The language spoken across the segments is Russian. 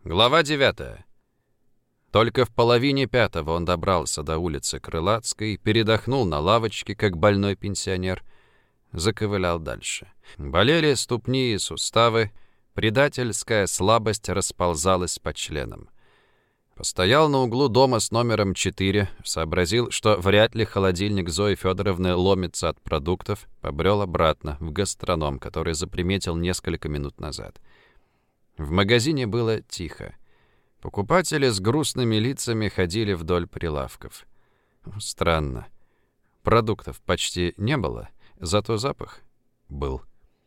Глава 9. Только в половине пятого он добрался до улицы Крылатской, передохнул на лавочке, как больной пенсионер, заковылял дальше. Болели ступни и суставы, предательская слабость расползалась по членам. Постоял на углу дома с номером 4, сообразил, что вряд ли холодильник Зои Федоровны ломится от продуктов, побрел обратно в гастроном, который заприметил несколько минут назад. В магазине было тихо. Покупатели с грустными лицами ходили вдоль прилавков. Странно. Продуктов почти не было, зато запах был.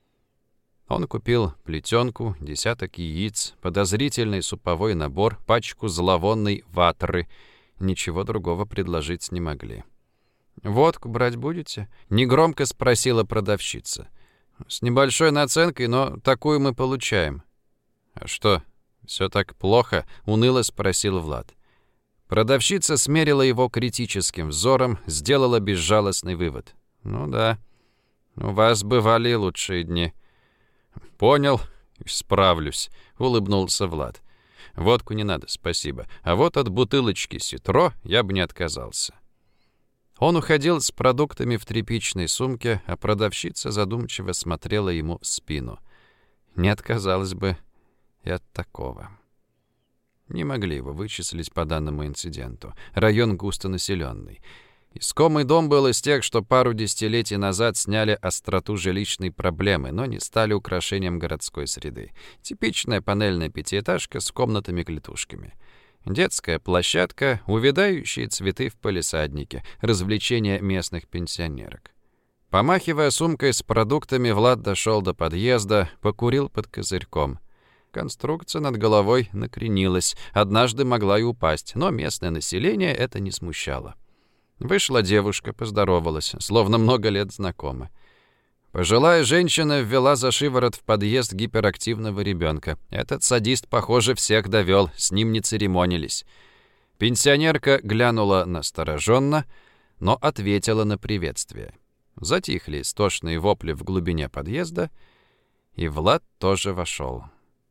Он купил плетенку, десяток яиц, подозрительный суповой набор, пачку зловонной ватры. Ничего другого предложить не могли. «Водку брать будете?» — негромко спросила продавщица. «С небольшой наценкой, но такую мы получаем». «А что, все так плохо?» — уныло спросил Влад. Продавщица смерила его критическим взором, сделала безжалостный вывод. «Ну да, у вас бывали лучшие дни». «Понял, справлюсь», — улыбнулся Влад. «Водку не надо, спасибо. А вот от бутылочки ситро я бы не отказался». Он уходил с продуктами в тряпичной сумке, а продавщица задумчиво смотрела ему в спину. Не отказалась бы и от такого. Не могли его вычислить по данному инциденту. Район густонаселенный. Искомый дом был из тех, что пару десятилетий назад сняли остроту жилищной проблемы, но не стали украшением городской среды. Типичная панельная пятиэтажка с комнатами-клетушками. Детская площадка, увядающие цветы в палисаднике, развлечения местных пенсионерок. Помахивая сумкой с продуктами, Влад дошел до подъезда, покурил под козырьком. Конструкция над головой накренилась, однажды могла и упасть, но местное население это не смущало. Вышла девушка, поздоровалась, словно много лет знакома. Пожилая женщина ввела за шиворот в подъезд гиперактивного ребенка. Этот садист, похоже, всех довел, с ним не церемонились. Пенсионерка глянула настороженно, но ответила на приветствие. Затихли истошные вопли в глубине подъезда, и Влад тоже вошел.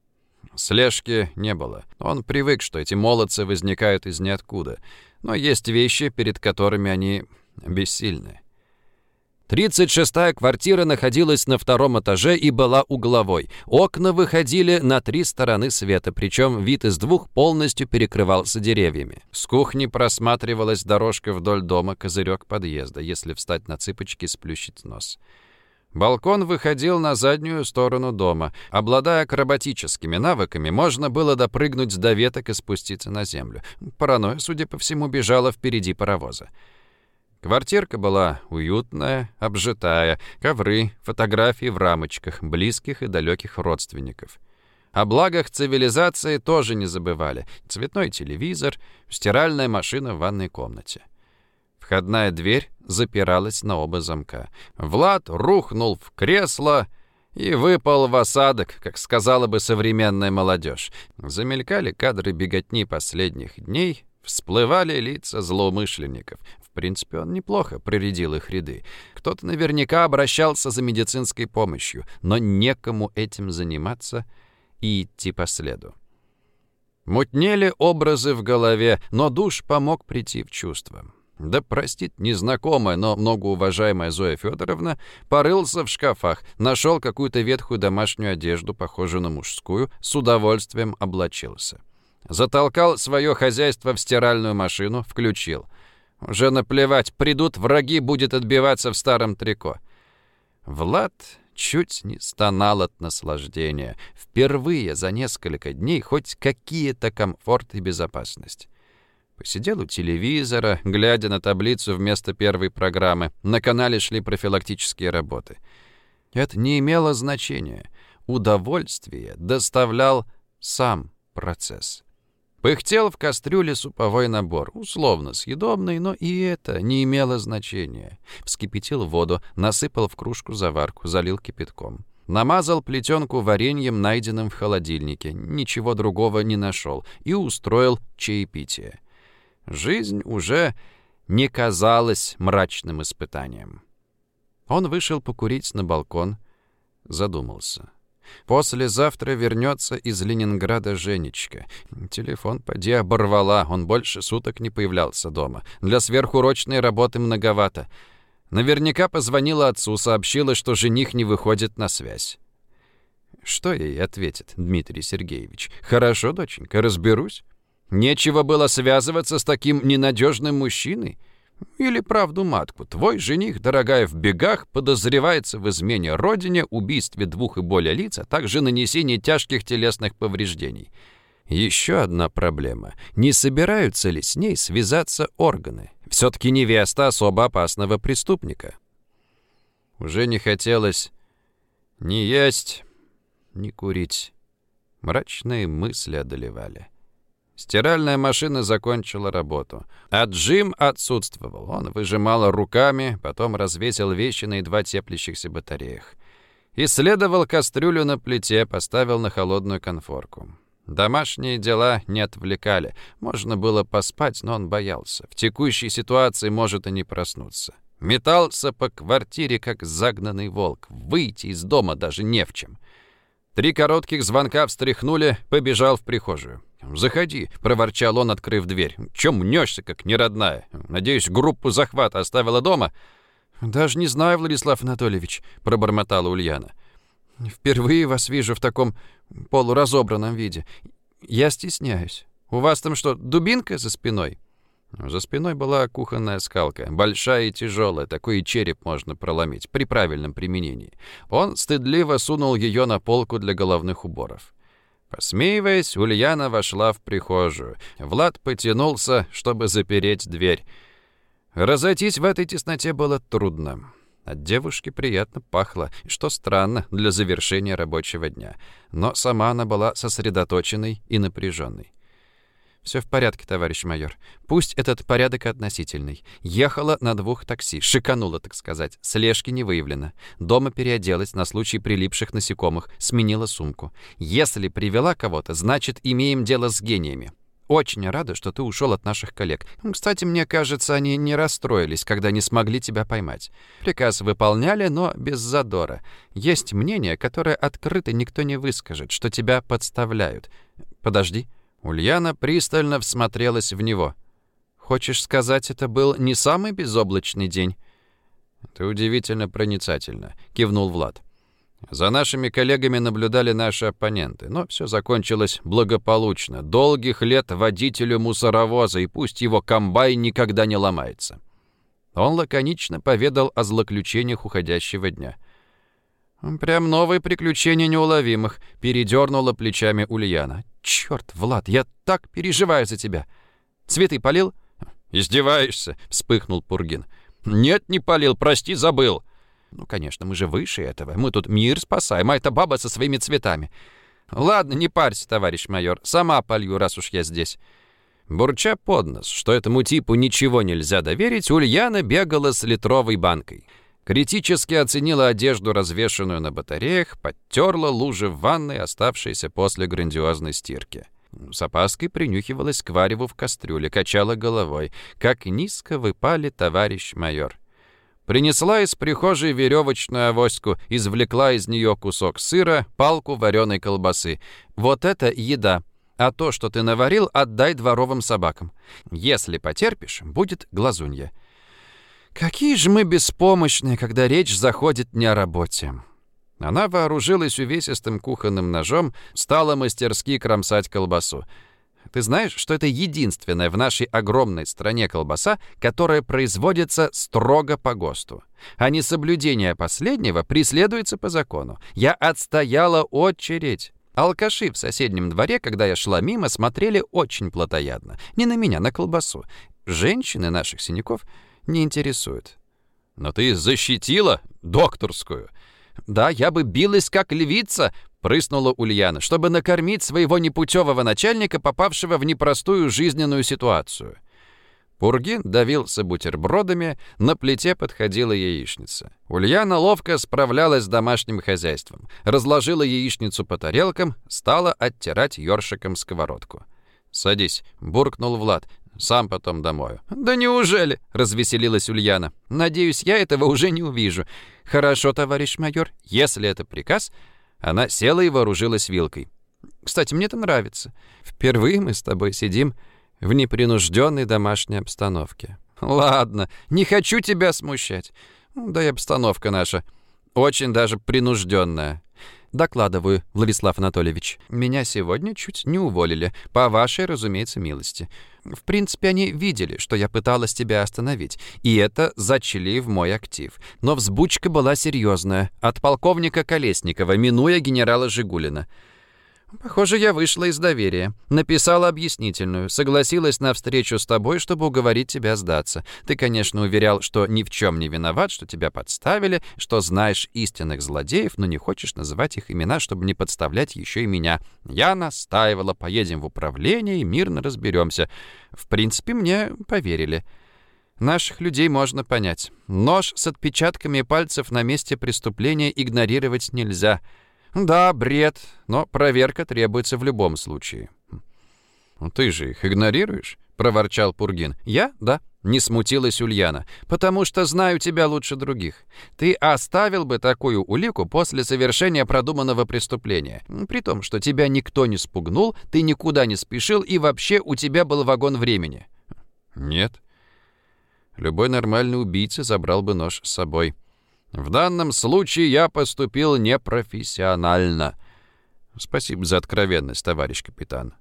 Слежки не было. Он привык, что эти молодцы возникают из ниоткуда. Но есть вещи, перед которыми они бессильны. 36-я квартира находилась на 2-м этаже и была угловой. Окна выходили на 3 стороны света, причем вид из 2 полностью перекрывался деревьями. С кухни просматривалась дорожка вдоль дома, козырек подъезда, если встать на цыпочки и сплющить нос. Балкон выходил на заднюю сторону дома. Обладая акробатическими навыками, можно было допрыгнуть до веток и спуститься на землю. Паранойя, судя по всему, бежала впереди паровоза. Квартирка была уютная, обжитая, ковры, фотографии в рамочках, близких и далеких родственников. О благах цивилизации тоже не забывали. Цветной телевизор, стиральная машина в ванной комнате. Входная дверь запиралась на оба замка. Влад рухнул в кресло и выпал в осадок, как сказала бы современная молодежь. Замелькали кадры беготни последних дней, всплывали лица злоумышленников. В принципе, он неплохо проредил их ряды. Кто-то наверняка обращался за медицинской помощью, но некому этим заниматься и идти по следу. Мутнели образы в голове, но душ помог прийти в чувство. Да простит незнакомая, но многоуважаемая Зоя Федоровна, порылся в шкафах, нашел какую-то ветхую домашнюю одежду, похожую на мужскую, с удовольствием облачился. Затолкал свое хозяйство в стиральную машину, включил. Уже наплевать, придут враги, будет отбиваться в старом трико. Влад чуть не стонал от наслаждения. Впервые за несколько дней хоть какие-то комфорт и безопасность. Посидел у телевизора, глядя на таблицу вместо первой программы. На канале шли профилактические работы. Это не имело значения. Удовольствие доставлял сам процесс. Пыхтел в кастрюле суповой набор, условно съедобный, но и это не имело значения. Вскипятил воду, насыпал в кружку заварку, залил кипятком. Намазал плетенку вареньем, найденным в холодильнике, ничего другого не нашел, и устроил чаепитие. Жизнь уже не казалась мрачным испытанием. Он вышел покурить на балкон, задумался. Послезавтра вернется из Ленинграда Женечка. Телефон поди оборвала, он больше суток не появлялся дома. Для сверхурочной работы многовато. Наверняка позвонила отцу, сообщила, что жених не выходит на связь. Что ей ответит Дмитрий Сергеевич? «Хорошо, доченька, разберусь. Нечего было связываться с таким ненадежным мужчиной? Или правду матку, твой жених, дорогая, в бегах, подозревается в измене родине, убийстве 2 и более лиц, а также нанесении тяжких телесных повреждений. Еще одна проблема. Не собираются ли с ней связаться органы? Все-таки невеста особо опасного преступника». Уже не хотелось ни есть, ни курить. Мрачные мысли одолевали. Стиральная машина закончила работу, а Джим отсутствовал. Он выжимал руками, потом развесил вещи на едва теплящихся батареях. Исследовал кастрюлю на плите, поставил на холодную конфорку. Домашние дела не отвлекали. Можно было поспать, но он боялся. В текущей ситуации может и не проснуться. Метался по квартире, как загнанный волк. Выйти из дома даже не в чем. 3 коротких звонка встряхнули, побежал в прихожую. «Заходи», — проворчал он, открыв дверь. «Чё мнешься, как неродная? Надеюсь, группу захвата оставила дома?» «Даже не знаю, Владислав Анатольевич», — пробормотала Ульяна. «Впервые вас вижу в таком полуразобранном виде. Я стесняюсь. У вас там что, дубинка за спиной?» За спиной была кухонная скалка, большая и тяжелая, такой и череп можно проломить при правильном применении. Он стыдливо сунул ее на полку для головных уборов. Посмеиваясь, Ульяна вошла в прихожую. Влад потянулся, чтобы запереть дверь. Разойтись в этой тесноте было трудно. От девушки приятно пахло, что странно для завершения рабочего дня. Но сама она была сосредоточенной и напряженной. «Все в порядке, товарищ майор. Пусть этот порядок относительный. Ехала на 2 такси, шиканула, так сказать. Слежки не выявлено. Дома переоделась на случай прилипших насекомых, сменила сумку. Если привела кого-то, значит, имеем дело с гениями. Очень рада, что ты ушел от наших коллег. Кстати, мне кажется, они не расстроились, когда не смогли тебя поймать. Приказ выполняли, но без задора. Есть мнение, которое открыто никто не выскажет, что тебя подставляют. Подожди». Ульяна пристально всмотрелась в него. «Хочешь сказать, это был не самый безоблачный день?» «Ты удивительно проницательна», — кивнул Влад. «За нашими коллегами наблюдали наши оппоненты, но все закончилось благополучно. Долгих лет водителю мусоровоза, и пусть его комбайн никогда не ломается». Он лаконично поведал о злоключениях уходящего дня. «Прям новые приключения неуловимых», — передернула плечами Ульяна. «Черт, Влад, я так переживаю за тебя. Цветы полил?» «Издеваешься?» — вспыхнул Пургин. «Нет, не полил, прости, забыл». «Ну, конечно, мы же выше этого. Мы тут мир спасаем, а эта баба со своими цветами. Ладно, не парься, товарищ майор, сама полью, раз уж я здесь». Бурча под нос, что этому типу ничего нельзя доверить, Ульяна бегала с литровой банкой. Критически оценила одежду, развешанную на батареях, подтерла лужи в ванной, оставшиеся после грандиозной стирки. С опаской принюхивалась к вареву в кастрюле, качала головой. Как низко вы пали, товарищ майор. Принесла из прихожей веревочную авоську, извлекла из нее кусок сыра, палку вареной колбасы. Вот это еда. А то, что ты наварил, отдай дворовым собакам. Если потерпишь, будет глазунья. Какие же мы беспомощные, когда речь заходит не о работе. Она вооружилась увесистым кухонным ножом, стала мастерски кромсать колбасу. Ты знаешь, что это единственная в нашей огромной стране колбаса, которая производится строго по ГОСТу. А несоблюдение последнего преследуется по закону. Я отстояла очередь. Алкаши в соседнем дворе, когда я шла мимо, смотрели очень плотоядно. Не на меня, на колбасу. Женщины наших синяков не интересуют. Но ты защитила докторскую. Да, я бы билась как львица, прыснула Ульяна, чтобы накормить своего непутевого начальника, попавшего в непростую жизненную ситуацию. Пургин давился бутербродами, на плите подходила яичница. Ульяна ловко справлялась с домашним хозяйством, разложила яичницу по тарелкам, стала оттирать ёршиком сковородку. «Садись», — буркнул Влад. «Сам потом домою». «Да неужели?» — развеселилась Ульяна. «Надеюсь, я этого уже не увижу. Хорошо, товарищ майор, если это приказ, Она села и вооружилась вилкой. «Кстати, мне это нравится. Впервые мы с тобой сидим в непринужденной домашней обстановке». «Ладно, не хочу тебя смущать. Да и обстановка наша очень даже принужденная. Докладываю, Владислав Анатольевич. Меня сегодня чуть не уволили, по вашей, разумеется, милости. В принципе, они видели, что я пыталась тебя остановить, и это зачли в мой актив. Но взбучка была серьезная, от полковника Колесникова, минуя генерала Жигулина. Похоже, я вышла из доверия. Написала объяснительную, согласилась на встречу с тобой, чтобы уговорить тебя сдаться. Ты, конечно, уверял, что ни в чем не виноват, что тебя подставили, что знаешь истинных злодеев, но не хочешь называть их имена, чтобы не подставлять еще и меня. Я настаивала, поедем в управление и мирно разберемся. В принципе, мне поверили. Наших людей можно понять. Нож с отпечатками пальцев на месте преступления игнорировать нельзя. Да, бред, но проверка требуется в любом случае. «Ты же их игнорируешь?» — проворчал Пургин. «Я? Да». Не смутилась Ульяна. «Потому что знаю тебя лучше других. Ты оставил бы такую улику после совершения продуманного преступления. При том, что тебя никто не спугнул, ты никуда не спешил и вообще у тебя был вагон времени». «Нет. Любой нормальный убийца забрал бы нож с собой. В данном случае я поступил непрофессионально. Спасибо за откровенность, товарищ капитан».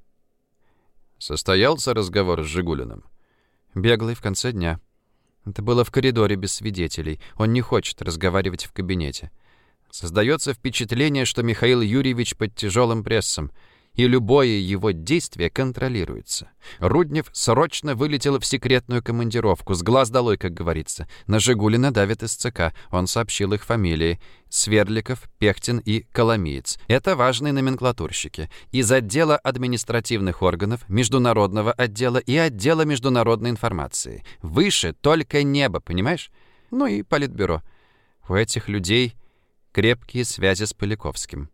Состоялся разговор с Жигулиным. Беглый в конце дня. Это было в коридоре без свидетелей. Он не хочет разговаривать в кабинете. Создается впечатление, что Михаил Юрьевич под тяжелым прессом, и любое его действие контролируется. Руднев срочно вылетел в секретную командировку, с глаз долой, как говорится. На Жигулина давят из ЦК, он сообщил их фамилии. Сверликов, Пехтин и Коломиец. Это важные номенклатурщики. Из отдела административных органов, международного отдела и отдела международной информации. Выше только небо, понимаешь? Ну и политбюро. У этих людей крепкие связи с Поляковским.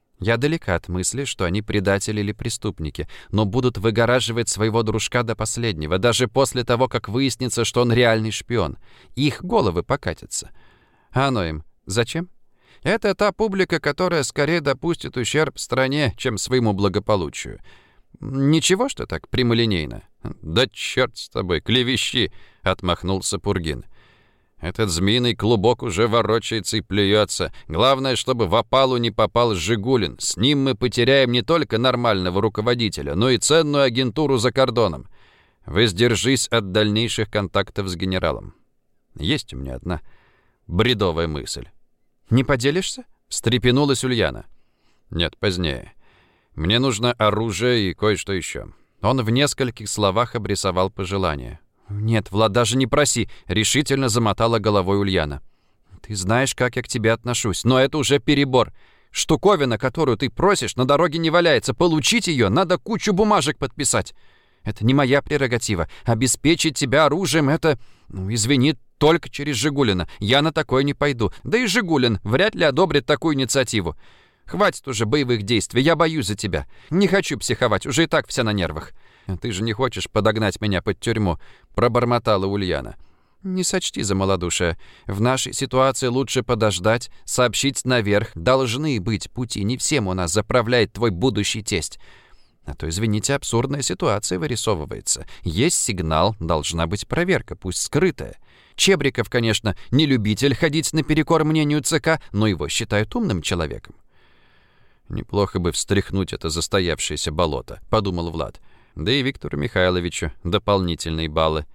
Я далека от мысли, что они предатели или преступники, но будут выгораживать своего дружка до последнего, даже после того, как выяснится, что он реальный шпион. Их головы покатятся. А оно им зачем? Это та публика, которая скорее допустит ущерб стране, чем своему благополучию. Ничего, что так прямолинейно? Да черт с тобой, клевещи! — отмахнулся Пургин. Этот змеиный клубок уже ворочается и плюется. Главное, чтобы в опалу не попал Жигулин. С ним мы потеряем не только нормального руководителя, но и ценную агентуру за кордоном. Воздержись от дальнейших контактов с генералом. Есть у меня одна бредовая мысль. «Не поделишься?» — встрепенулась Ульяна. «Нет, позднее. Мне нужно оружие и кое-что еще». Он в нескольких словах обрисовал пожелания. «Нет, Влад, даже не проси», — решительно замотала головой Ульяна. «Ты знаешь, как я к тебе отношусь, но это уже перебор. Штуковина, которую ты просишь, на дороге не валяется. Получить ее надо кучу бумажек подписать. Это не моя прерогатива. Обеспечить тебя оружием — это, извини, только через Жигулина. Я на такое не пойду. Да и Жигулин вряд ли одобрит такую инициативу. Хватит уже боевых действий, я боюсь за тебя. Не хочу психовать, уже и так вся на нервах». «Ты же не хочешь подогнать меня под тюрьму?» — пробормотала Ульяна. «Не сочти за малодушие. В нашей ситуации лучше подождать, сообщить наверх. Должны быть пути, не всем у нас заправляет твой будущий тесть. А то, извините, абсурдная ситуация вырисовывается. Есть сигнал, должна быть проверка, пусть скрытая. Чебриков, конечно, не любитель ходить наперекор мнению ЦК, но его считают умным человеком». «Неплохо бы встряхнуть это застоявшееся болото», — подумал Влад. «Да и Виктору Михайловичу дополнительные баллы».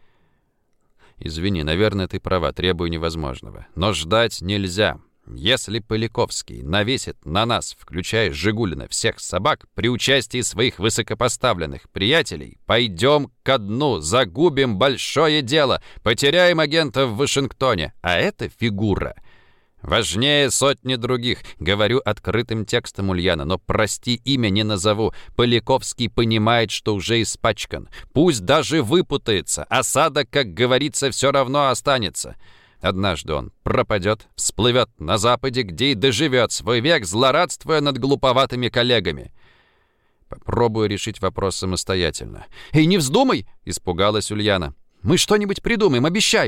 «Извини, наверное, ты права, требую невозможного. Но ждать нельзя. Если Поляковский навесит на нас, включая Жигулина, всех собак, при участии своих высокопоставленных приятелей, пойдем ко дну, загубим большое дело, потеряем агента в Вашингтоне. А это фигура важнее сотни других. Говорю открытым текстом, Ульяна, но, прости, имя не назову. Поляковский понимает, что уже испачкан. Пусть даже выпутается. Осадок, как говорится, все равно останется. Однажды он пропадет, всплывет на Западе, где и доживет свой век, злорадствуя над глуповатыми коллегами. Попробую решить вопрос самостоятельно. «Эй, не вздумай!» — испугалась Ульяна. «Мы что-нибудь придумаем, обещаю.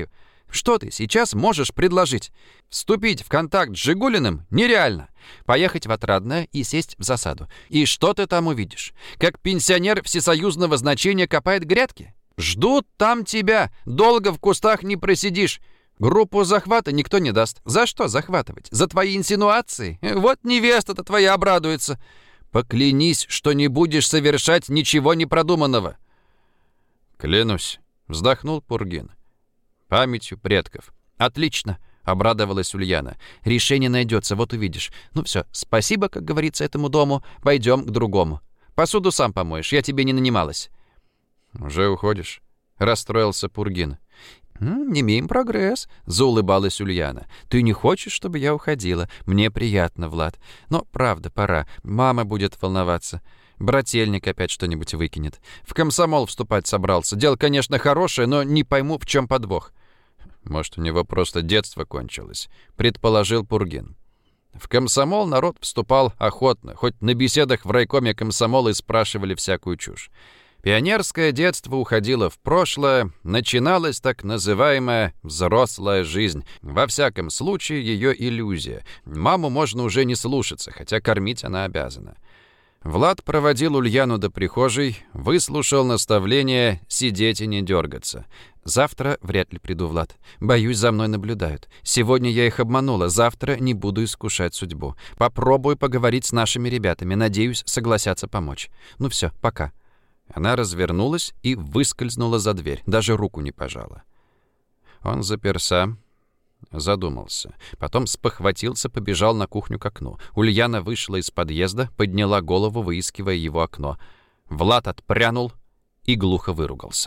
Что ты сейчас можешь предложить? Вступить в контакт с Жигулиным нереально. Поехать в Отрадное и сесть в засаду. И что ты там увидишь? Как пенсионер всесоюзного значения копает грядки? Ждут там тебя. Долго в кустах не просидишь. Группу захвата никто не даст. За что захватывать? За твои инсинуации? Вот невеста-то твоя обрадуется. Поклянись, что не будешь совершать ничего непродуманного. Клянусь, вздохнул Пургин. Памятью предков. Отлично, обрадовалась Ульяна. Решение найдется, вот увидишь. Ну все, спасибо, как говорится, этому дому. Пойдем к другому. Посуду сам помоешь, я тебе не нанималась. Уже уходишь? Расстроился Пургин. «Имеем прогресс», — заулыбалась Ульяна. «Ты не хочешь, чтобы я уходила? Мне приятно, Влад. Но, правда, пора. Мама будет волноваться. Брательник опять что-нибудь выкинет. В комсомол вступать собрался. Дело, конечно, хорошее, но не пойму, в чем подвох». «Может, у него просто детство кончилось», — предположил Пургин. В комсомол народ вступал охотно, хоть на беседах в райкоме комсомола и спрашивали всякую чушь. Пионерское детство уходило в прошлое, начиналась так называемая взрослая жизнь. Во всяком случае, ее иллюзия. Маму можно уже не слушаться, хотя кормить она обязана. Влад проводил Ульяну до прихожей, выслушал наставление сидеть и не дергаться. «Завтра вряд ли приду, Влад. Боюсь, за мной наблюдают. Сегодня я их обманула, завтра не буду искушать судьбу. Попробую поговорить с нашими ребятами, надеюсь, согласятся помочь. Ну все, пока». Она развернулась и выскользнула за дверь, даже руку не пожала. Он заперся, задумался. Потом спохватился, побежал на кухню к окну. Ульяна вышла из подъезда, подняла голову, выискивая его окно. Влад отпрянул и глухо выругался.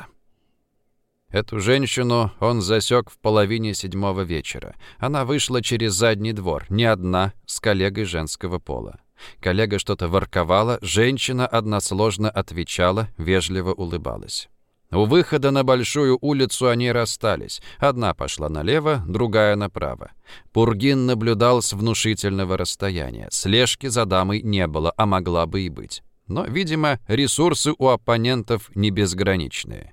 Эту женщину он засек в 6:30 вечера. Она вышла через задний двор, не одна, с коллегой женского пола. Коллега что-то ворковала, женщина односложно отвечала, вежливо улыбалась. У выхода на большую улицу они расстались. Одна пошла налево, другая направо. Пургин наблюдал с внушительного расстояния. Слежки за дамой не было, а могла бы и быть. Но, видимо, ресурсы у оппонентов не безграничные.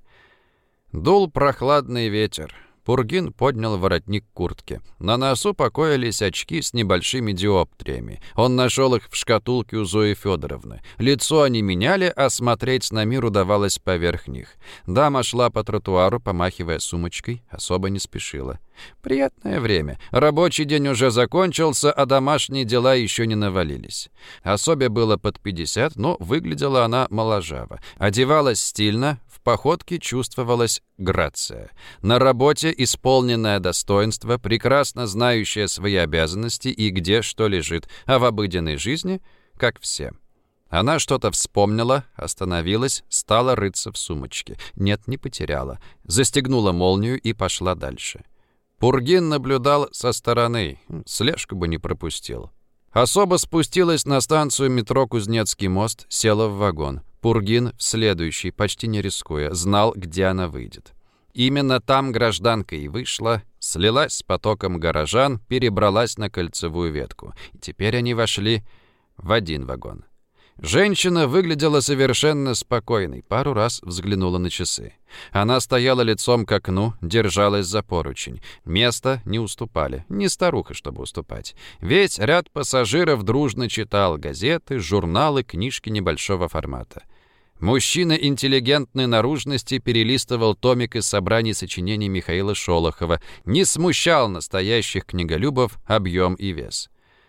Дул прохладный ветер. Пургин поднял воротник куртки. На носу покоились очки с небольшими диоптриями. Он нашел их в шкатулке у Зои Федоровны. Лицо они меняли, а смотреть на мир удавалось поверх них. Дама шла по тротуару, помахивая сумочкой, особо не спешила. Приятное время. Рабочий день уже закончился, а домашние дела еще не навалились. Особе было под 50, но выглядела она моложаво. Одевалась стильно, в походке чувствовалась грация. На работе исполненное достоинство, прекрасно знающее свои обязанности и где что лежит, а в обыденной жизни, как все. Она что-то вспомнила, остановилась, стала рыться в сумочке. Нет, не потеряла. Застегнула молнию и пошла дальше. Пургин наблюдал со стороны, слежку бы не пропустил. Особо спустилась на станцию метро Кузнецкий мост, села в вагон. Пургин в следующий, почти не рискуя, знал, где она выйдет. Именно там гражданка и вышла, слилась с потоком горожан, перебралась на кольцевую ветку. И теперь они вошли в один вагон. Женщина выглядела совершенно спокойной, пару раз взглянула на часы. Она стояла лицом к окну, держалась за поручень. Места не уступали, не старуха, чтобы уступать. Весь ряд пассажиров дружно читал газеты, журналы, книжки небольшого формата. Мужчина интеллигентной наружности перелистывал томик из собраний сочинений Михаила Шолохова, не смущал настоящих книголюбов объем и вес.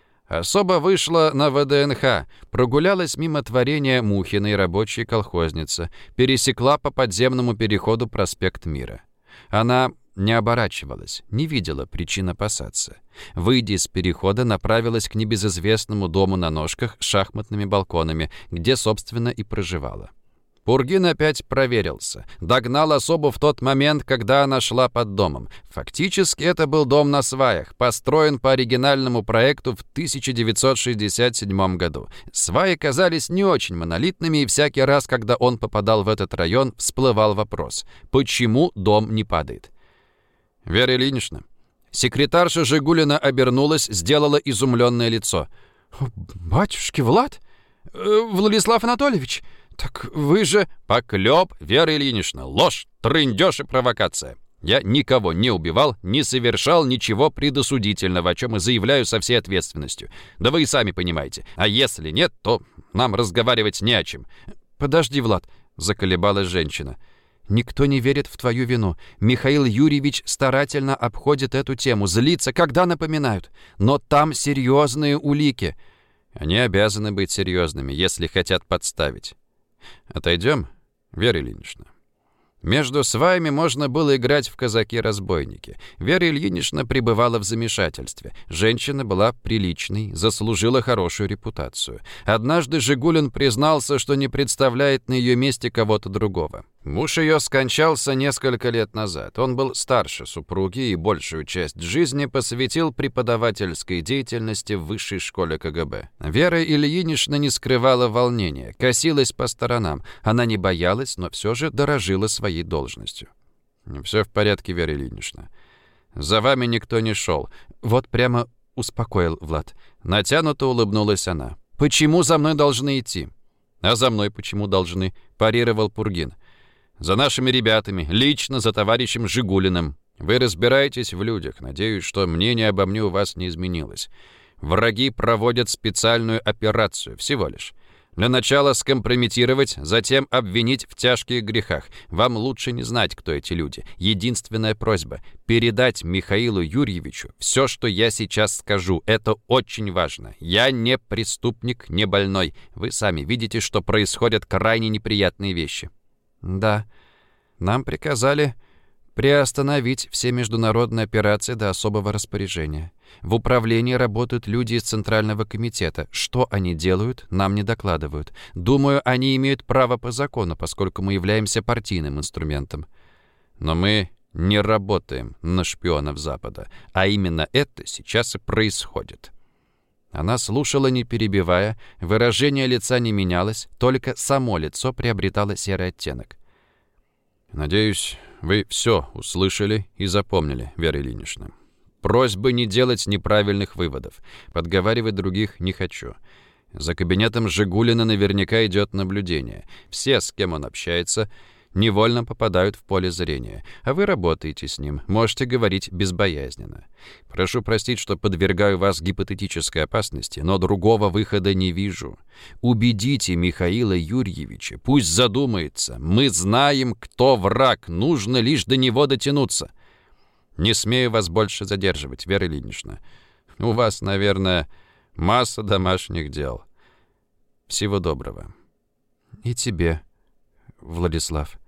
Особо вышла на ВДНХ, прогулялась мимо творения Мухиной рабочей колхозницы, пересекла по подземному переходу проспект Мира. Она не оборачивалась, не видела причин опасаться. Выйдя из перехода, направилась к небезызвестному дому на ножках с шахматными балконами, где, собственно, и проживала. Пургин опять проверился. Догнал особу в тот момент, когда она шла под домом. Фактически это был дом на сваях, построен по оригинальному проекту в 1967 году. Сваи казались не очень монолитными, и всякий раз, когда он попадал в этот район, всплывал вопрос: почему дом не падает? «Вера Ильинична». Секретарша Жигулина обернулась, сделала изумленное лицо. «Батюшки, Влад? Владислав Анатольевич? Так вы же...» «Поклеп, Вера Ильинична, ложь, трындеж и провокация. Я никого не убивал, не совершал ничего предосудительного, о чем и заявляю со всей ответственностью. Да вы и сами понимаете. А если нет, то нам разговаривать не о чем». «Подожди, Влад», — заколебалась женщина. «Никто не верит в твою вину. Михаил Юрьевич старательно обходит эту тему, злится, когда напоминают. Но там серьезные улики». «Они обязаны быть серьезными, если хотят подставить. Отойдем, Вера Ильинична». Между сваями можно было играть в казаки-разбойники. Вера Ильинична пребывала в замешательстве. Женщина была приличной, заслужила хорошую репутацию. Однажды Жигулин признался, что не представляет на ее месте кого-то другого. Муж ее скончался несколько лет назад. Он был старше супруги и большую часть жизни посвятил преподавательской деятельности в высшей школе КГБ. Вера Ильинична не скрывала волнения, косилась по сторонам. Она не боялась, но все же дорожила своей должностью. «Все в порядке, Вера Ильинична. За вами никто не шел». «Вот прямо успокоил Влад». Натянуто улыбнулась она. «Почему за мной должны идти?» «А за мной почему должны?» – парировал Пургин. «За нашими ребятами, лично за товарищем Жигулиным. Вы разбираетесь в людях. Надеюсь, что мнение обо мне у вас не изменилось. Враги проводят специальную операцию, всего лишь. Для начала скомпрометировать, затем обвинить в тяжких грехах. Вам лучше не знать, кто эти люди. Единственная просьба – передать Михаилу Юрьевичу все, что я сейчас скажу. Это очень важно. Я не преступник, не больной. Вы сами видите, что происходят крайне неприятные вещи». «Да, нам приказали приостановить все международные операции до особого распоряжения. В управлении работают люди из Центрального комитета. Что они делают, нам не докладывают. Думаю, они имеют право по закону, поскольку мы являемся партийным инструментом». «Но мы не работаем на шпионов Запада, а именно это сейчас и происходит». Она слушала, не перебивая, выражение лица не менялось, только само лицо приобретало серый оттенок. «Надеюсь, вы все услышали и запомнили, Вера Ильинична. Просьбы не делать неправильных выводов. Подговаривать других не хочу. За кабинетом Жигулина наверняка идет наблюдение. Все, с кем он общается, невольно попадают в поле зрения. А вы работаете с ним, можете говорить безбоязненно. Прошу простить, что подвергаю вас гипотетической опасности, но другого выхода не вижу. Убедите Михаила Юрьевича, пусть задумается. Мы знаем, кто враг, нужно лишь до него дотянуться. Не смею вас больше задерживать, Вера Ильинична. У вас, наверное, масса домашних дел. Всего доброго». «И тебе, Владислав».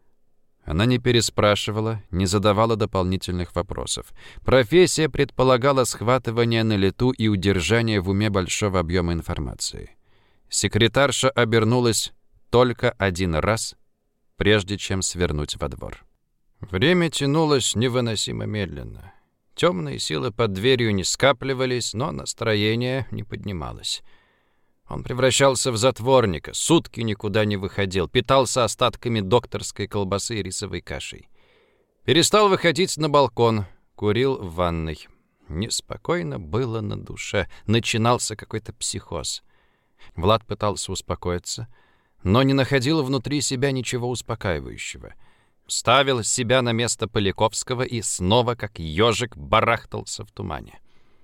Она не переспрашивала, не задавала дополнительных вопросов. Профессия предполагала схватывание на лету и удержание в уме большого объема информации. Секретарша обернулась только один раз, прежде чем свернуть во двор. Время тянулось невыносимо медленно. Темные силы под дверью не скапливались, но настроение не поднималось. Он превращался в затворника, сутки никуда не выходил, питался остатками докторской колбасы и рисовой кашей. Перестал выходить на балкон, курил в ванной. Неспокойно было на душе, начинался какой-то психоз. Влад пытался успокоиться, но не находил внутри себя ничего успокаивающего. Ставил себя на место Поляковского и снова, как ежик, барахтался в тумане.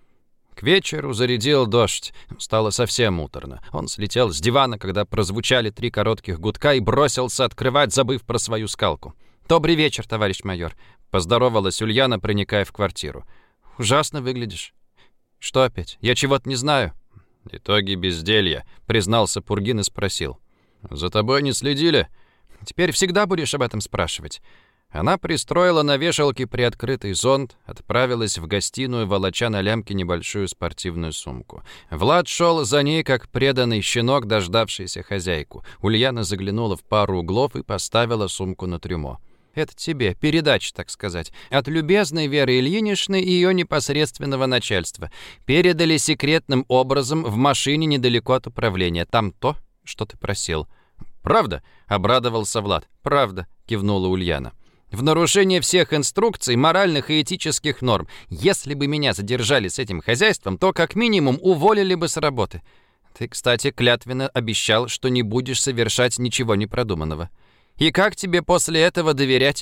К вечеру зарядил дождь. Стало совсем муторно. Он слетел с дивана, когда прозвучали 3 коротких гудка, и бросился открывать, забыв про свою скалку. «Добрый вечер, товарищ майор», — поздоровалась Ульяна, проникая в квартиру. «Ужасно выглядишь». «Что опять? Я чего-то не знаю». «Итоги безделья», — признался Пургин и спросил. «За тобой не следили?» «Теперь всегда будешь об этом спрашивать». Она пристроила на вешалке приоткрытый зонт, отправилась в гостиную, волоча на лямке небольшую спортивную сумку. Влад шел за ней, как преданный щенок, дождавшийся хозяйку. Ульяна заглянула в пару углов и поставила сумку на трюмо. «Это тебе, передача, так сказать, от любезной Веры Ильиничны и ее непосредственного начальства. Передали секретным образом в машине недалеко от управления. Там то, что ты просил». «Правда?» — обрадовался Влад. «Правда», — кивнула Ульяна. «В нарушение всех инструкций, моральных и этических норм. Если бы меня задержали с этим хозяйством, то как минимум уволили бы с работы. Ты, кстати, клятвенно обещал, что не будешь совершать ничего непродуманного. И как тебе после этого доверять?»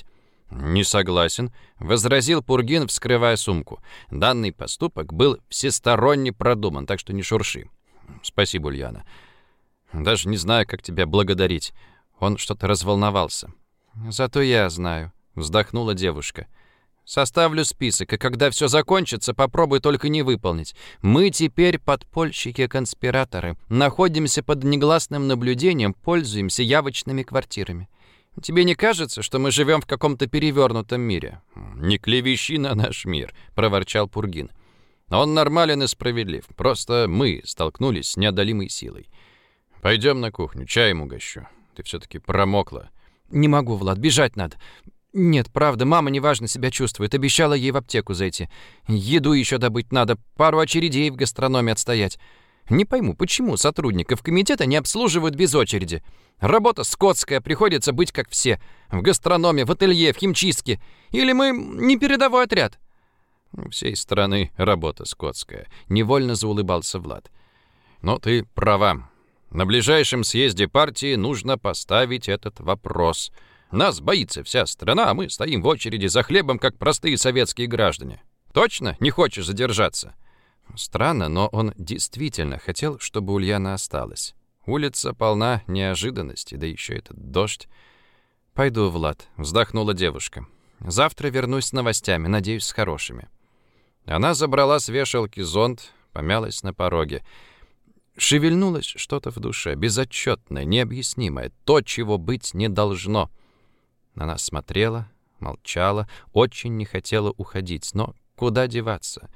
«Не согласен», — возразил Пургин, вскрывая сумку. «Данный поступок был всесторонне продуман, так что не шурши». «Спасибо, Ульяна. Даже не знаю, как тебя благодарить». Он что-то разволновался. «Зато я знаю», — вздохнула девушка. «Составлю список, и когда все закончится, попробуй только не выполнить. Мы теперь подпольщики-конспираторы, находимся под негласным наблюдением, пользуемся явочными квартирами. Тебе не кажется, что мы живем в каком-то перевернутом мире?» «Не клевещи на наш мир», — проворчал Пургин. «Он нормален и справедлив. Просто мы столкнулись с неодолимой силой. Пойдем на кухню, чаем угощу. Ты все-таки промокла». «Не могу, Влад, бежать надо». «Нет, правда, мама неважно себя чувствует. Обещала ей в аптеку зайти. Еду еще добыть надо, пару очередей в гастрономе отстоять. Не пойму, почему сотрудников комитета не обслуживают без очереди? Работа скотская, приходится быть как все. В гастрономе, в ателье, в химчистке. Или мы не передовой отряд?» «Всей страны работа скотская», — невольно заулыбался Влад. «Но ты права. На ближайшем съезде партии нужно поставить этот вопрос. Нас боится вся страна, а мы стоим в очереди за хлебом, как простые советские граждане. Точно не хочешь задержаться?» Странно, но он действительно хотел, чтобы Ульяна осталась. Улица полна неожиданностей, да еще этот дождь. «Пойду, Влад», — вздохнула девушка. «Завтра вернусь с новостями, надеюсь, с хорошими». Она забрала с вешалки зонт, помялась на пороге. Шевельнулось что-то в душе, безотчетное, необъяснимое, то, чего быть не должно. Она смотрела, молчала, очень не хотела уходить, но куда деваться?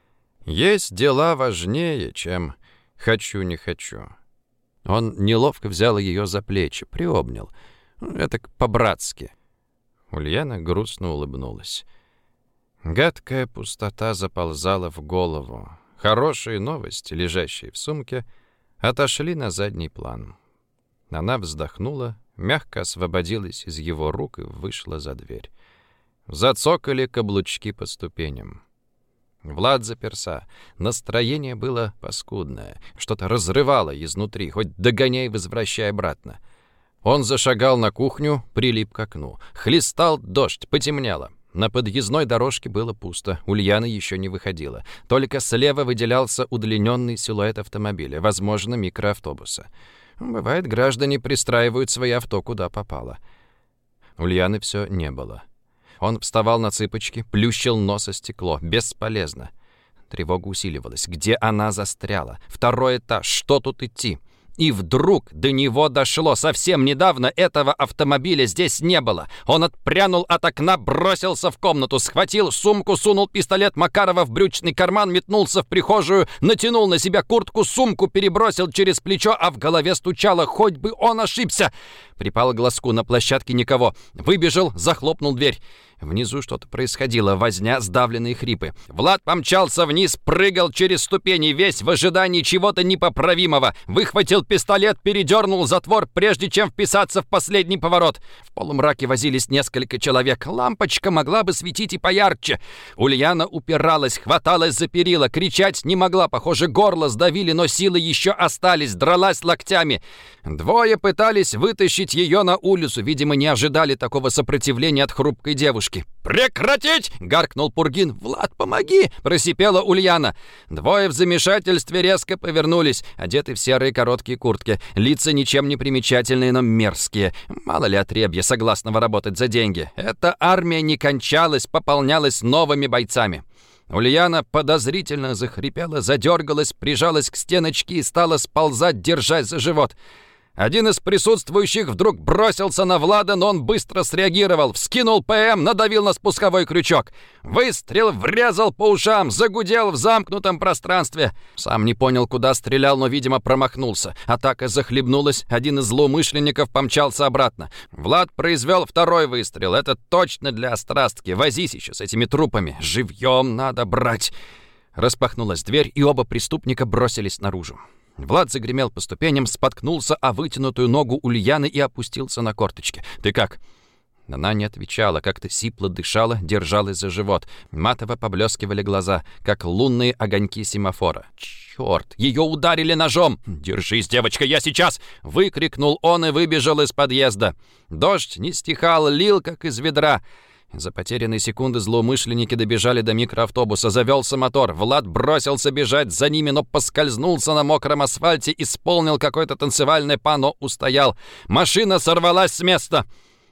Есть дела важнее, чем «хочу, не хочу». Он неловко взял ее за плечи, приобнял. Это по-братски. Ульяна грустно улыбнулась. Гадкая пустота заползала в голову. Хорошие новости, лежащие в сумке, отошли на задний план. Она вздохнула, мягко освободилась из его рук и вышла за дверь. Зацокали каблучки по ступеням. Влад заперся. Настроение было паскудное. Что-то разрывало изнутри, хоть догоняй, возвращай обратно. Он зашагал на кухню, прилип к окну. Хлестал дождь, потемнело. На подъездной дорожке было пусто, Ульяна еще не выходила. Только слева выделялся удлиненный силуэт автомобиля, возможно, микроавтобуса. Бывает, граждане пристраивают свои авто куда попало. Ульяны все не было. Он вставал на цыпочки, плющил нос о стекло. Бесполезно. Тревога усиливалась. Где она застряла? Второй этаж. Что тут идти? И вдруг до него дошло. Совсем недавно этого автомобиля здесь не было. Он отпрянул от окна, бросился в комнату, схватил сумку, сунул пистолет Макарова в брючный карман, метнулся в прихожую, натянул на себя куртку, сумку перебросил через плечо, а в голове стучало: хоть бы он ошибся. Припал к глазку, на площадке никого. Выбежал, захлопнул дверь. Внизу что-то происходило, возня, сдавленные хрипы. Влад помчался вниз, прыгал через ступени, весь в ожидании чего-то непоправимого. Выхватил пистолет, передернул затвор, прежде чем вписаться в последний поворот. В полумраке возились несколько человек. Лампочка могла бы светить и поярче. Ульяна упиралась, хваталась за перила, кричать не могла. Похоже, горло сдавили, но силы еще остались, дралась локтями. Двое пытались вытащить ее на улицу. Видимо, не ожидали такого сопротивления от хрупкой девушки. «Прекратить!» — гаркнул Пургин. «Влад, помоги!» — просипела Ульяна. Двое в замешательстве резко повернулись, одеты в серые короткие куртки. Лица ничем не примечательные, но мерзкие. Мало ли отребья, согласного работать за деньги. Эта армия не кончалась, пополнялась новыми бойцами. Ульяна подозрительно захрипела, задергалась, прижалась к стеночке и стала сползать, держась за живот. Один из присутствующих вдруг бросился на Влада, но он быстро среагировал, вскинул ПМ, надавил на спусковой крючок. Выстрел врезал по ушам, загудел в замкнутом пространстве. Сам не понял, куда стрелял, но, видимо, промахнулся. Атака захлебнулась, один из злоумышленников помчался обратно. Влад произвел второй выстрел. Это точно для острастки. Возись еще с этими трупами. Живьем надо брать. Распахнулась дверь, и оба преступника бросились наружу. Влад загремел по ступеням, споткнулся о вытянутую ногу Ульяны и опустился на корточки. «Ты как?» Она не отвечала, как-то сипло дышала, держалась за живот. Матово поблескивали глаза, как лунные огоньки семафора. «Черт! Ее ударили ножом!» «Держись, девочка, я сейчас!» — выкрикнул он и выбежал из подъезда. Дождь не стихал, лил, как из ведра. За потерянные секунды злоумышленники добежали до микроавтобуса. Завелся мотор. Влад бросился бежать за ними, но поскользнулся на мокром асфальте, исполнил какое-то танцевальное па, но устоял. Машина сорвалась с места.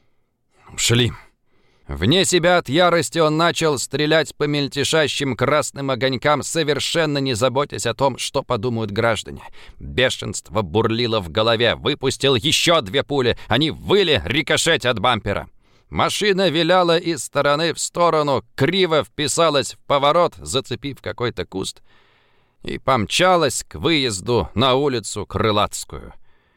Шли. Вне себя от ярости он начал стрелять по мельтешащим красным огонькам, совершенно не заботясь о том, что подумают граждане. Бешенство бурлило в голове. Выпустил еще 2 пули. Они выли, рикошетя от бампера. Машина виляла из стороны в сторону, криво вписалась в поворот, зацепив какой-то куст, и помчалась к выезду на улицу Крылатскую.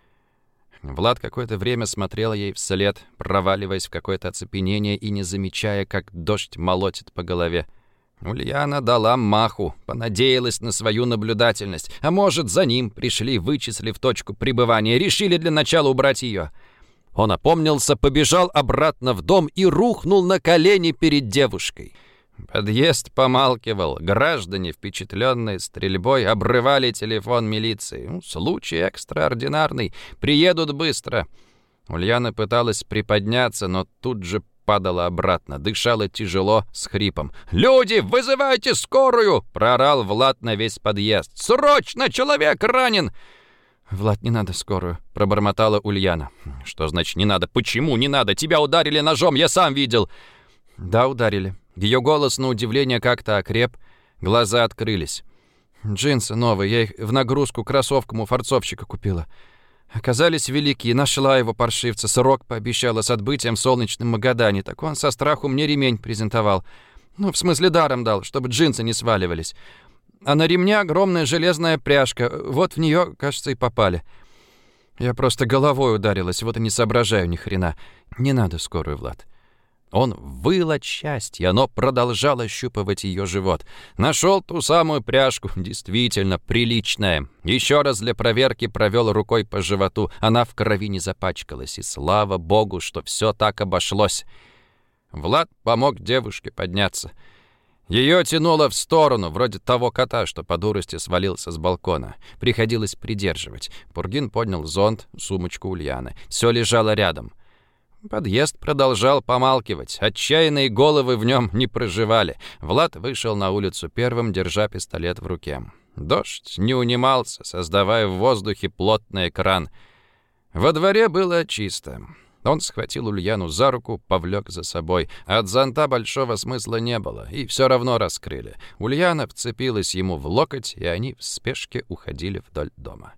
Влад какое-то время смотрел ей вслед, проваливаясь в какое-то оцепенение и не замечая, как дождь молотит по голове. Ульяна дала маху, понадеялась на свою наблюдательность. А может, за ним пришли, вычислив точку пребывания, решили для начала убрать ее. Он опомнился, побежал обратно в дом и рухнул на колени перед девушкой. Подъезд помалкивал. Граждане, впечатленные стрельбой, обрывали телефон милиции. Случай экстраординарный. Приедут быстро. Ульяна пыталась приподняться, но тут же падала обратно. Дышала тяжело, с хрипом. «Люди, вызывайте скорую!» — проорал Влад на весь подъезд. «Срочно! Человек ранен!» «Влад, не надо скорую», — пробормотала Ульяна. «Что значит не надо? Почему не надо? Тебя ударили ножом, я сам видел». «Да, ударили». Ее голос, на удивление, как-то окреп, глаза открылись. «Джинсы новые, я их в нагрузку кроссовкам у форцовщика купила. Оказались велики, нашла его паршивца, срок пообещала с отбытием в солнечном Магадане, так он со страху мне ремень презентовал. В смысле даром дал, чтобы джинсы не сваливались. А на ремне огромная железная пряжка, вот в нее, кажется, и попали. Я просто головой ударилась, вот и не соображаю ни хрена. Не надо скорую, Влад». Он выл от счастья, но продолжал ощупывать ее живот. Нашел ту самую пряжку, действительно приличная. Еще раз для проверки провел рукой по животу. Она в крови не запачкалась, и слава богу, что все так обошлось. Влад помог девушке подняться. Ее тянуло в сторону, вроде того кота, что по дурости свалился с балкона. Приходилось придерживать. Пургин поднял зонт, сумочку Ульяны. Все лежало рядом. Подъезд продолжал помалкивать. Отчаянные головы в нем не проживали. Влад вышел на улицу первым, держа пистолет в руке. Дождь не унимался, создавая в воздухе плотный экран. Во дворе было чисто. Он схватил Ульяну за руку, повлек за собой. От зонта большого смысла не было, и все равно раскрыли. Ульяна вцепилась ему в локоть, и они в спешке уходили вдоль дома.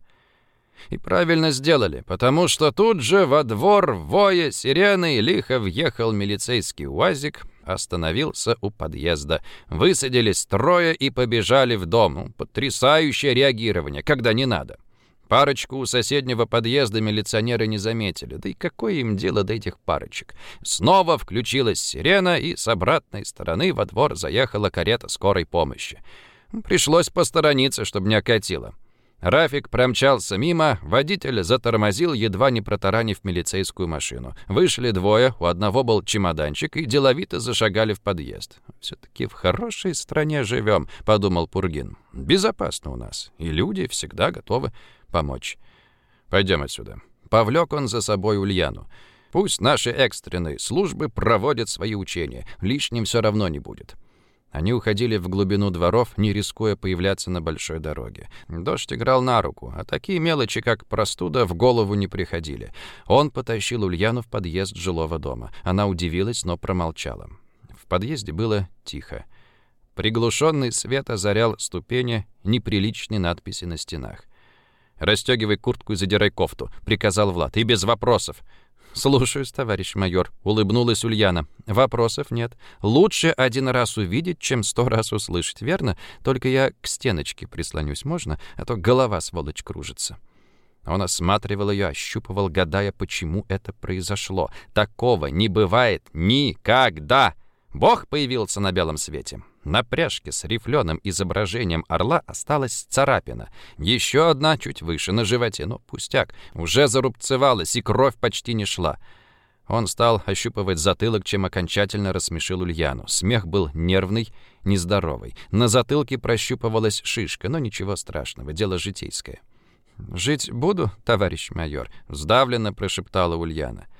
И правильно сделали, потому что тут же во двор, воя сиреной, лихо въехал милицейский УАЗик, остановился у подъезда. Высадились 3 и побежали в дом. Потрясающее реагирование, когда не надо. Парочку у соседнего подъезда милиционеры не заметили. Да и какое им дело до этих парочек? Снова включилась сирена, и с обратной стороны во двор заехала карета скорой помощи. Пришлось посторониться, чтобы не окатило. Рафик промчался мимо, водитель затормозил, едва не протаранив милицейскую машину. Вышли 2, у одного был чемоданчик, и деловито зашагали в подъезд. «Все-таки в хорошей стране живем», — подумал Пургин. «Безопасно у нас, и люди всегда готовы помочь. Пойдем отсюда». Повлек он за собой Ульяну. «Пусть наши экстренные службы проводят свои учения, лишним все равно не будет». Они уходили в глубину дворов, не рискуя появляться на большой дороге. Дождь играл на руку, а такие мелочи, как простуда, в голову не приходили. Он потащил Ульяну в подъезд жилого дома. Она удивилась, но промолчала. В подъезде было тихо. Приглушенный свет озарял ступени, неприличные надписи на стенах. «Расстегивай куртку и задирай кофту», — приказал Влад, — «и без вопросов». «Слушаюсь, товарищ майор», — улыбнулась Ульяна. «Вопросов нет. Лучше 1 раз увидеть, чем 100 раз услышать, верно? Только я к стеночке прислонюсь, можно? А то голова, сволочь, кружится». Он осматривал ее, ощупывал, гадая, почему это произошло. Такого не бывает никогда. Бог появился на белом свете. На пряжке с рифленым изображением орла осталась царапина. Еще одна чуть выше, на животе, но пустяк. Уже зарубцевалась, и кровь почти не шла. Он стал ощупывать затылок, чем окончательно рассмешил Ульяну. Смех был нервный, нездоровый. На затылке прощупывалась шишка, но ничего страшного, дело житейское. «Жить буду, товарищ майор», — сдавленно прошептала Ульяна.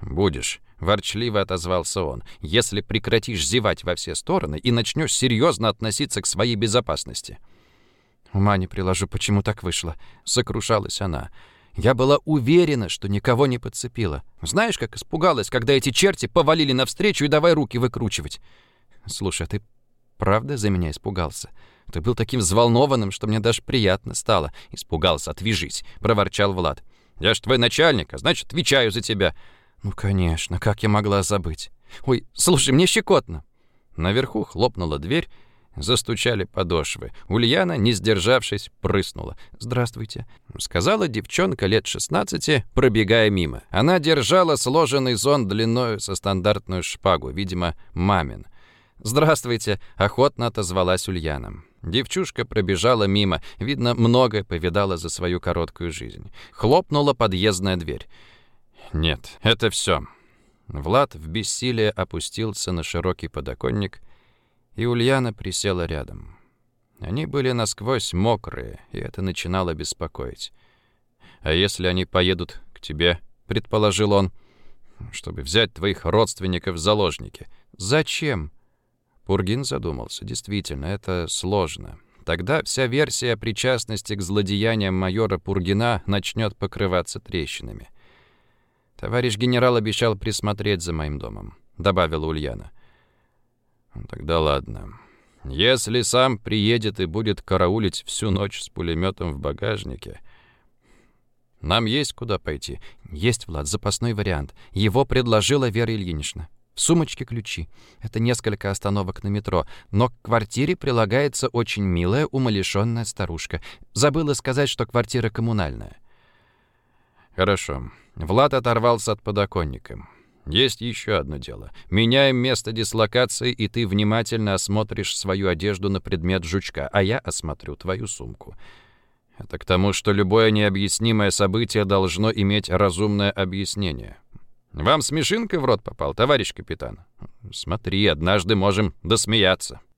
«Будешь», — ворчливо отозвался он, «если прекратишь зевать во все стороны и начнешь серьезно относиться к своей безопасности». «Ума не приложу, почему так вышло», — сокрушалась она. «Я была уверена, что никого не подцепила. Знаешь, как испугалась, когда эти черти повалили навстречу и давай руки выкручивать. Слушай, а ты правда за меня испугался? Ты был таким взволнованным, что мне даже приятно стало». «Испугался, отвяжись», — проворчал Влад. «Я ж твой начальник, а значит, отвечаю за тебя». «Ну, конечно, как я могла забыть? Ой, слушай, мне щекотно». Наверху хлопнула дверь, застучали подошвы. Ульяна, не сдержавшись, прыснула. «Здравствуйте», — сказала девчонка лет 16, пробегая мимо. Она держала сложенный зонт длиною со стандартную шпагу, видимо, мамин. «Здравствуйте», — охотно отозвалась Ульяна. Девчушка пробежала мимо, видно, многое повидала за свою короткую жизнь. Хлопнула подъездная дверь. «Нет, это все». Влад в бессилии опустился на широкий подоконник, и Ульяна присела рядом. Они были насквозь мокрые, и это начинало беспокоить. «А если они поедут к тебе?» — предположил он. «Чтобы взять твоих родственников в заложники». «Зачем?» Пургин задумался. «Действительно, это сложно. Тогда вся версия причастности к злодеяниям майора Пургина начнет покрываться трещинами». «Товарищ генерал обещал присмотреть за моим домом», — добавила Ульяна. «Тогда ладно. Если сам приедет и будет караулить всю ночь с пулеметом в багажнике, нам есть куда пойти?» «Есть, Влад, запасной вариант. Его предложила Вера Ильинична. В сумочке ключи. Это несколько остановок на метро, но к квартире прилагается очень милая, умалишенная старушка. Забыла сказать, что квартира коммунальная». «Хорошо». Влад оторвался от подоконника. «Есть еще одно дело. Меняем место дислокации, и ты внимательно осмотришь свою одежду на предмет жучка, а я осмотрю твою сумку. Это к тому, что любое необъяснимое событие должно иметь разумное объяснение. Вам смешинка в рот попал, товарищ капитан? Смотри, однажды можем досмеяться».